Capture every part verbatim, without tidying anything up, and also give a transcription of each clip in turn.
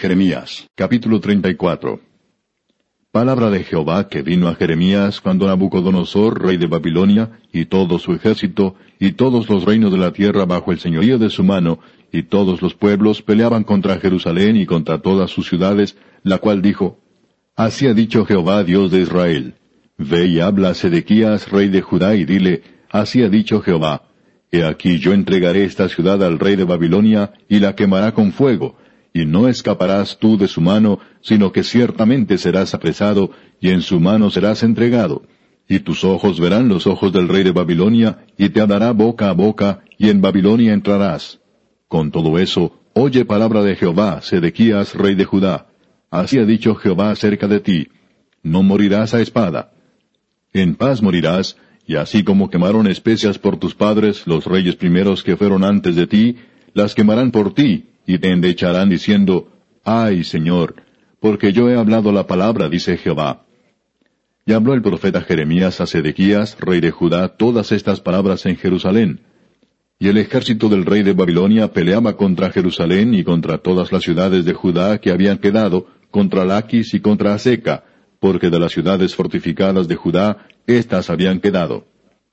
Jeremías, capítulo treinta y cuatro. Palabra de Jehová que vino a Jeremías cuando Nabucodonosor, rey de Babilonia, y todo su ejército, y todos los reinos de la tierra bajo el señorío de su mano, y todos los pueblos peleaban contra Jerusalén y contra todas sus ciudades, la cual dijo, Así ha dicho Jehová, Dios de Israel. Ve y habla a Sedequías, rey de Judá, y dile, Así ha dicho Jehová, He aquí yo entregaré esta ciudad al rey de Babilonia, y la quemará con fuego, y no escaparás tú de su mano, sino que ciertamente serás apresado, y en su mano serás entregado. Y tus ojos verán los ojos del rey de Babilonia, y te hablará boca a boca, y en Babilonia entrarás. Con todo eso, oye palabra de Jehová, Sedequías, rey de Judá. Así ha dicho Jehová acerca de ti. No morirás a espada. En paz morirás, y así como quemaron especias por tus padres, los reyes primeros que fueron antes de ti, las quemarán por ti, y te endecharán diciendo, Ay, Señor, porque yo he hablado la palabra, dice Jehová. Y habló el profeta Jeremías a Sedequías, rey de Judá, todas estas palabras en Jerusalén. Y el ejército del rey de Babilonia peleaba contra Jerusalén y contra todas las ciudades de Judá que habían quedado, contra Laquis y contra Aseca, porque de las ciudades fortificadas de Judá, éstas habían quedado.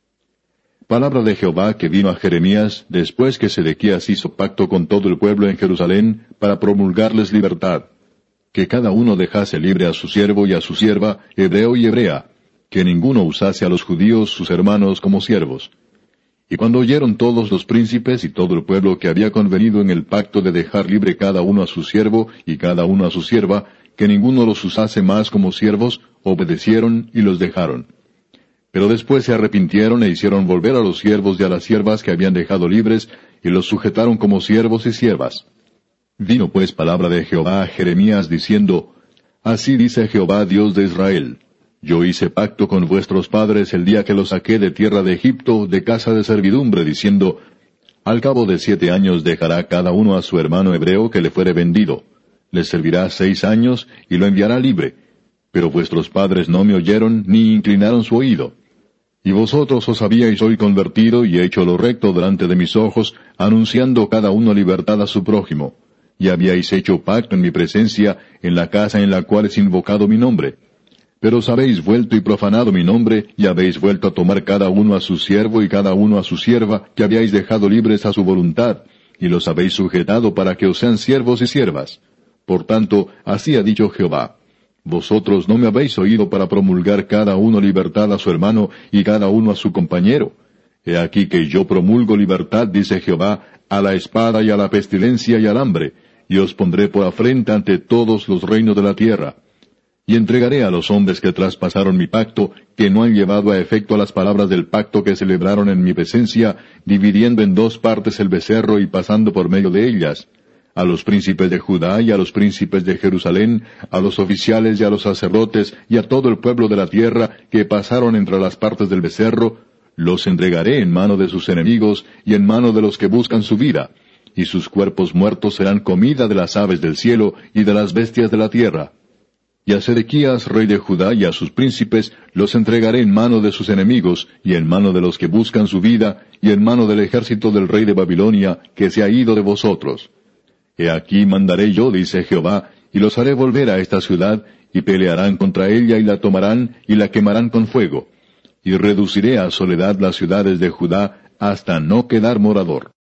Palabra de Jehová que vino a Jeremías después que Sedequías hizo pacto con todo el pueblo en Jerusalén para promulgarles libertad, que cada uno dejase libre a su siervo y a su sierva, hebreo y hebrea, que ninguno usase a los judíos sus hermanos como siervos. Y cuando oyeron todos los príncipes y todo el pueblo que había convenido en el pacto de dejar libre cada uno a su siervo y cada uno a su sierva, que ninguno los usase más como siervos, obedecieron y los dejaron. Pero después se arrepintieron e hicieron volver a los siervos y a las siervas que habían dejado libres, y los sujetaron como siervos y siervas. Vino pues palabra de Jehová a Jeremías diciendo, Así dice Jehová Dios de Israel, Yo hice pacto con vuestros padres el día que los saqué de tierra de Egipto, de casa de servidumbre, diciendo, Al cabo de siete años dejará cada uno a su hermano hebreo que le fuere vendido. Le servirá seis años, y lo enviará libre. Pero vuestros padres no me oyeron, ni inclinaron su oído. Y vosotros os habíais hoy convertido y hecho lo recto delante de mis ojos, anunciando cada uno libertad a su prójimo. Y habíais hecho pacto en mi presencia, en la casa en la cual es invocado mi nombre. Pero os habéis vuelto y profanado mi nombre, y habéis vuelto a tomar cada uno a su siervo y cada uno a su sierva, que habíais dejado libres a su voluntad, y los habéis sujetado para que os sean siervos y siervas. Por tanto, así ha dicho Jehová. Vosotros no me habéis oído para promulgar cada uno libertad a su hermano y cada uno a su compañero. He aquí que yo promulgo libertad, dice Jehová, a la espada y a la pestilencia y al hambre, y os pondré por afrenta ante todos los reinos de la tierra. Y entregaré a los hombres que traspasaron mi pacto, que no han llevado a efecto las palabras del pacto que celebraron en mi presencia, dividiendo en dos partes el becerro y pasando por medio de ellas, a los príncipes de Judá y a los príncipes de Jerusalén, a los oficiales y a los sacerdotes y a todo el pueblo de la tierra que pasaron entre las partes del becerro, los entregaré en mano de sus enemigos y en mano de los que buscan su vida, y sus cuerpos muertos serán comida de las aves del cielo y de las bestias de la tierra. Y a Sedequías, rey de Judá, y a sus príncipes los entregaré en mano de sus enemigos y en mano de los que buscan su vida y en mano del ejército del rey de Babilonia que se ha ido de vosotros. He aquí mandaré yo, dice Jehová, y los haré volver a esta ciudad, y pelearán contra ella, y la tomarán, y la quemarán con fuego. Y reduciré a soledad las ciudades de Judá, hasta no quedar morador.